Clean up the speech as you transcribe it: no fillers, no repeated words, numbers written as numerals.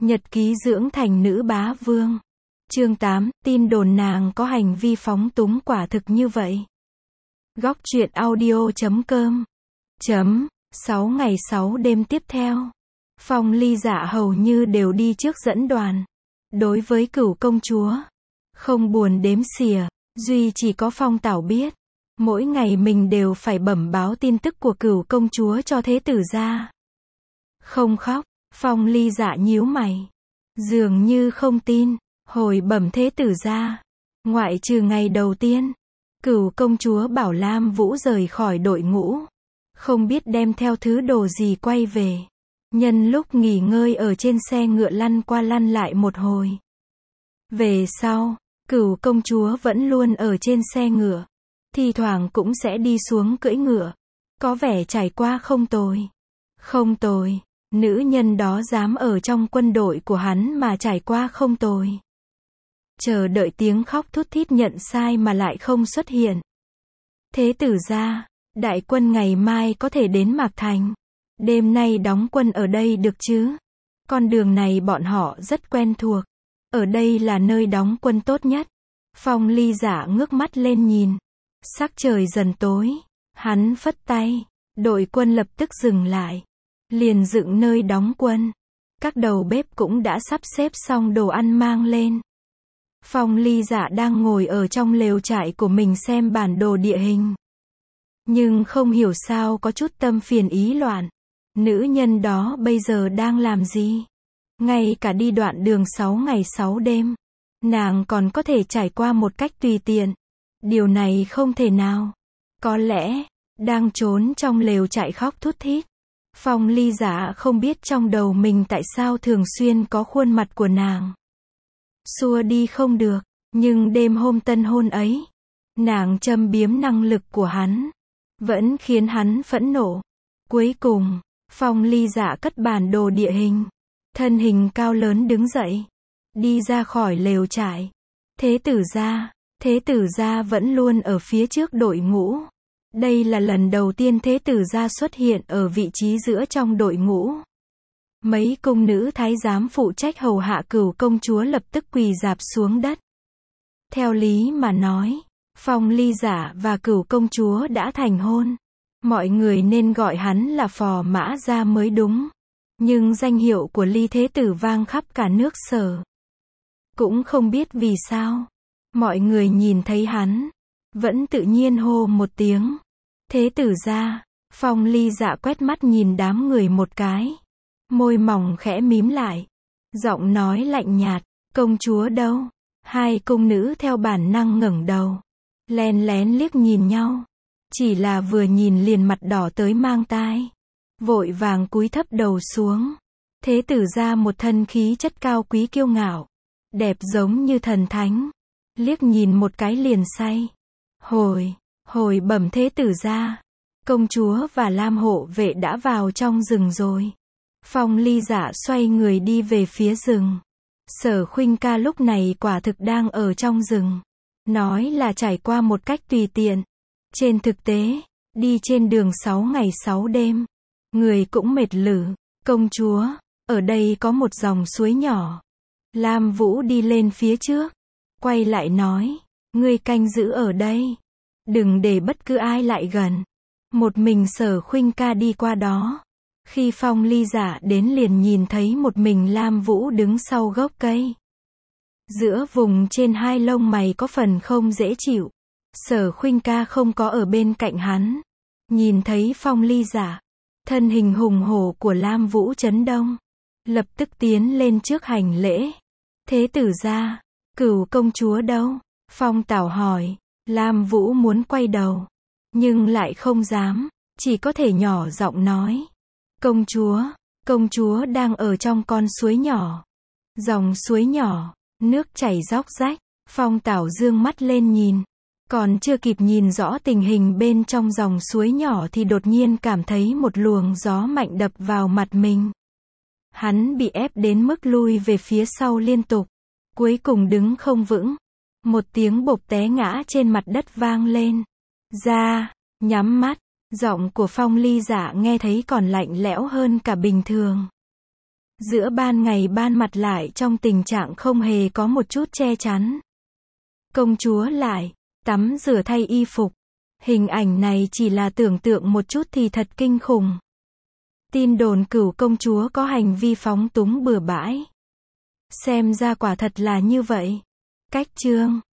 Nhật ký dưỡng thành nữ bá vương. Chương 8, tin đồn nàng có hành vi phóng túng quả thực như vậy. Góc truyện audio.com 6 ngày 6 đêm tiếp theo, Phong Ly Dạ hầu như đều đi trước dẫn đoàn. Đối với Cửu công chúa, không buồn đếm xỉa, duy chỉ có Phong Tảo biết, mỗi ngày mình đều phải bẩm báo tin tức của Cửu công chúa cho thế tử gia. Không khóc, Phong Ly Dạ nhíu mày, dường như không tin. Hồi bẩm thế tử gia, ngoại trừ ngày đầu tiên, Cửu công chúa bảo Lam Vũ rời khỏi đội ngũ, không biết đem theo thứ đồ gì quay về. Nhân lúc nghỉ ngơi ở trên xe ngựa lăn qua lăn lại một hồi. Về sau, Cửu công chúa vẫn luôn ở trên xe ngựa, thi thoảng cũng sẽ đi xuống cưỡi ngựa, có vẻ trải qua không tồi. Không tồi, nữ nhân đó dám ở trong quân đội của hắn mà trải qua không tồi. Chờ đợi tiếng khóc thút thít nhận sai mà lại không xuất hiện. Thế tử gia, đại quân ngày mai có thể đến Mạc Thành. Đêm nay đóng quân ở đây được chứ? Con đường này bọn họ rất quen thuộc. Ở đây là nơi đóng quân tốt nhất. Phong Ly Dạ ngước mắt lên nhìn. Sắc trời dần tối. Hắn phất tay. Đội quân lập tức dừng lại. Liền dựng nơi đóng quân. Các đầu bếp cũng đã sắp xếp xong đồ ăn mang lên. Phong Ly Dạ đang ngồi ở trong lều trại của mình xem bản đồ địa hình. Nhưng không hiểu sao có chút tâm phiền ý loạn. Nữ nhân đó bây giờ đang làm gì? Ngay cả đi đoạn đường 6 ngày 6 đêm, nàng còn có thể trải qua một cách tùy tiện. Điều này không thể nào. Có lẽ, đang trốn trong lều trại khóc thút thít. Phong Ly Dạ không biết trong đầu mình tại sao thường xuyên có khuôn mặt của nàng. Xua đi không được, nhưng đêm hôm tân hôn ấy, nàng châm biếm năng lực của hắn, vẫn khiến hắn phẫn nộ. Cuối cùng, Phong Ly Dạ cất bản đồ địa hình, thân hình cao lớn đứng dậy, đi ra khỏi lều trại. Thế tử gia vẫn luôn ở phía trước đội ngũ. Đây là lần đầu tiên thế tử gia xuất hiện ở vị trí giữa trong đội ngũ. Mấy cung nữ thái giám phụ trách hầu hạ Cửu công chúa lập tức quỳ rạp xuống đất. Theo lý mà nói, Phong Ly Dạ và Cửu công chúa đã thành hôn. Mọi người nên gọi hắn là Phò Mã Gia mới đúng. Nhưng danh hiệu của Ly thế tử vang khắp cả nước Sở. Cũng không biết vì sao, mọi người nhìn thấy hắn, vẫn tự nhiên hô một tiếng. Thế tử gia. Phong Ly Dạ quét mắt nhìn đám người một cái. Môi mỏng khẽ mím lại. Giọng nói lạnh nhạt, công chúa đâu? Hai cung nữ theo bản năng ngẩng đầu. Len lén liếc nhìn nhau. Chỉ là vừa nhìn liền mặt đỏ tới mang tai. Vội vàng cúi thấp đầu xuống. Thế tử gia một thân khí chất cao quý kiêu ngạo. Đẹp giống như thần thánh. Liếc nhìn một cái liền say. Hồi bẩm thế tử gia. Công chúa và Lam hộ vệ đã vào trong rừng rồi. Phong Ly Dạ xoay người đi về phía rừng. Sở Khuynh ca lúc này quả thực đang ở trong rừng. Nói là trải qua một cách tùy tiện. Trên thực tế, đi trên đường 6 ngày 6 đêm. Người cũng mệt lử. Công chúa, ở đây có một dòng suối nhỏ. Lam Vũ đi lên phía trước. Quay lại nói, ngươi canh giữ ở đây. Đừng để bất cứ ai lại gần. Một mình Sở Khuynh ca đi qua đó. Khi Phong Ly Dạ đến liền nhìn thấy một mình Lam Vũ đứng sau gốc cây. Giữa vùng trên hai lông mày có phần không dễ chịu. Sở Khuynh ca không có ở bên cạnh hắn. Nhìn thấy Phong Ly Dạ, thân hình hùng hổ của Lam Vũ chấn động. Lập tức tiến lên trước hành lễ. Thế tử gia, Cửu công chúa đâu? Phong Tảo hỏi. Lam Vũ muốn quay đầu, nhưng lại không dám, chỉ có thể nhỏ giọng nói. Công chúa đang ở trong con suối nhỏ. Dòng suối nhỏ, nước chảy róc rách. Phong Tảo dương mắt lên nhìn. Còn chưa kịp nhìn rõ tình hình bên trong dòng suối nhỏ thì đột nhiên cảm thấy một luồng gió mạnh đập vào mặt mình. Hắn bị ép đến mức lui về phía sau liên tục. Cuối cùng đứng không vững. Một tiếng bộp té ngã trên mặt đất vang lên. Nhắm mắt. Giọng của Phong Ly Dạ nghe thấy còn lạnh lẽo hơn cả bình thường. Giữa ban ngày ban mặt lại trong tình trạng không hề có một chút che chắn. Công chúa lại tắm rửa thay y phục. Hình ảnh này chỉ là tưởng tượng một chút thì thật kinh khủng. Tin đồn Cửu công chúa có hành vi phóng túng bừa bãi. Xem ra quả thật là như vậy. Cách chương